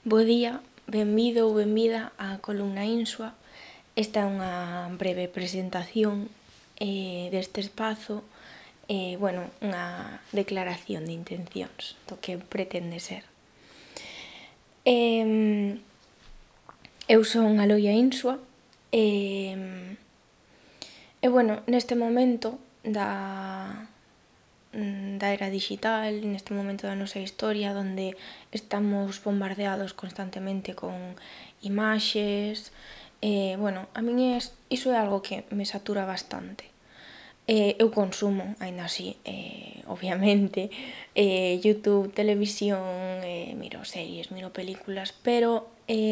Bo día, benvido ou benvida á columna Insua. Esta é unha breve presentación deste espazo, unha declaración de intencións do que pretende ser. Eu son Aloia Insua neste momento da era digital, neste momento da nosa historia, onde estamos bombardeados constantemente con imaxes, a min iso é algo que me satura bastante. Eu consumo, aínda así, obviamente, YouTube, televisión, miro series, miro películas, pero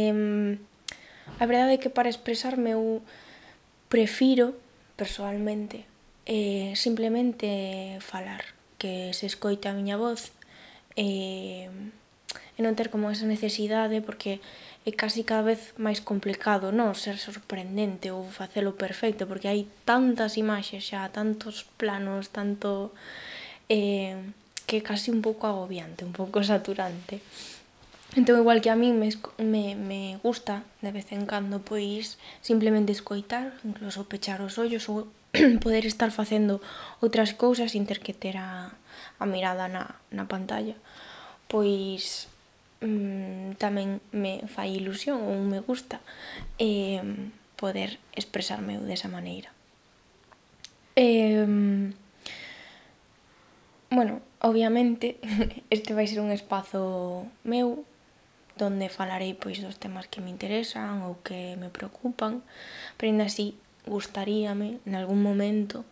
a verdade é que para expresarme eu prefiro, persoalmente, simplemente falar, que se escoite a miña voz e non ter como esa necesidade, porque é casi cada vez máis complicado, non ser sorprendente ou facelo perfecto, porque hai tantas imaxes xa, tantos planos, tanto que é casi un pouco agobiante, un pouco saturante. Entón, igual que a min me gusta de vez en cando, pois simplemente escoitar, incluso pechar os ollos ou poder estar facendo outras cousas sin ter que ter a mirada na pantalla, pois tamén me fai ilusión ou me gusta poder expresarme desa maneira. Obviamente, este vai ser un espazo meu, donde falarei pois dos temas que me interesan ou que me preocupan, pero ainda así gustaríame, nalgún momento,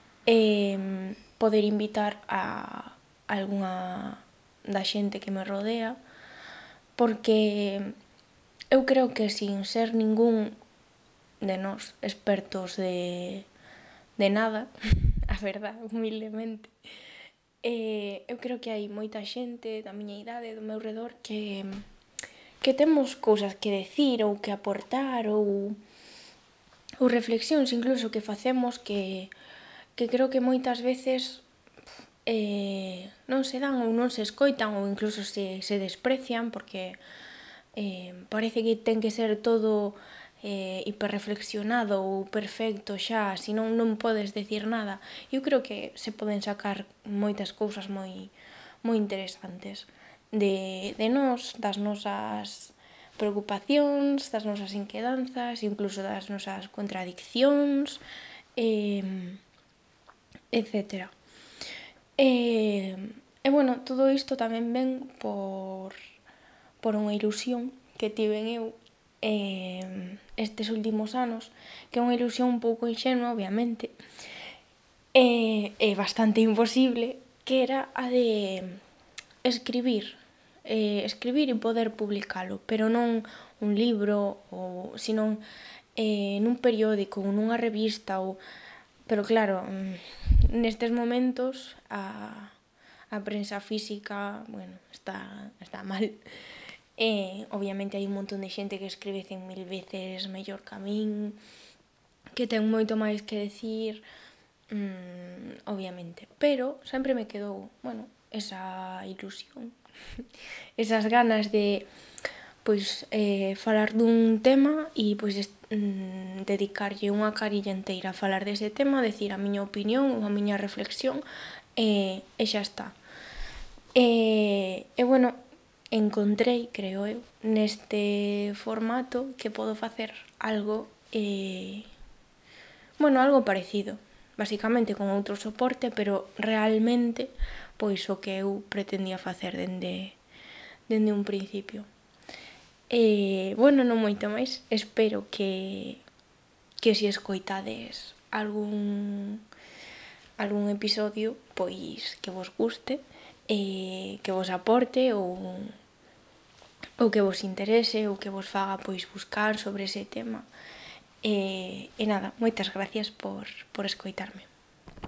poder invitar a algunha da xente que me rodea, porque eu creo que sin ser ningún de nós expertos de nada, a verdade, humildemente, eu creo que hai moita xente da miña idade, do meu redor, que temos cousas que decir ou que aportar ou reflexións incluso que facemos que creo que moitas veces non se dan ou non se escoitan ou incluso se desprecian, porque parece que ten que ser todo hiperreflexionado ou perfecto xa, senón non podes decir nada. Eu creo que se poden sacar moitas cousas moi interesantes de nós, das nosas preocupacións, das nosas inquedanzas, incluso das nosas contradiccións, etcétera. Todo isto tamén ven por unha ilusión que tiven eu estes últimos anos, que é unha ilusión un pouco inxenua, obviamente, e bastante imposible, que era a de escribir e poder publicalo, pero non un libro, senón nun periódico ou nunha revista, pero claro, nestes momentos a prensa física, está mal. Obviamente hai un montón de xente que escribe 100.000 veces mellor que a min, que ten moito máis que decir, obviamente, pero sempre me quedou, esa ilusión, esas ganas de falar dun tema e dedicarlle unha carilla inteira a falar dese tema, decir a miña opinión ou a miña reflexión e xa está. Encontrei, creo eu, neste formato que podo facer algo algo parecido, basicamente con outro soporte, pero realmente pois o que eu pretendía facer dende un principio. Non moito máis, espero que se escoitades algún episodio, pois que vos guste, que vos aporte ou que vos interese ou que vos faga buscar sobre ese tema. Moitas gracias por escoitarme.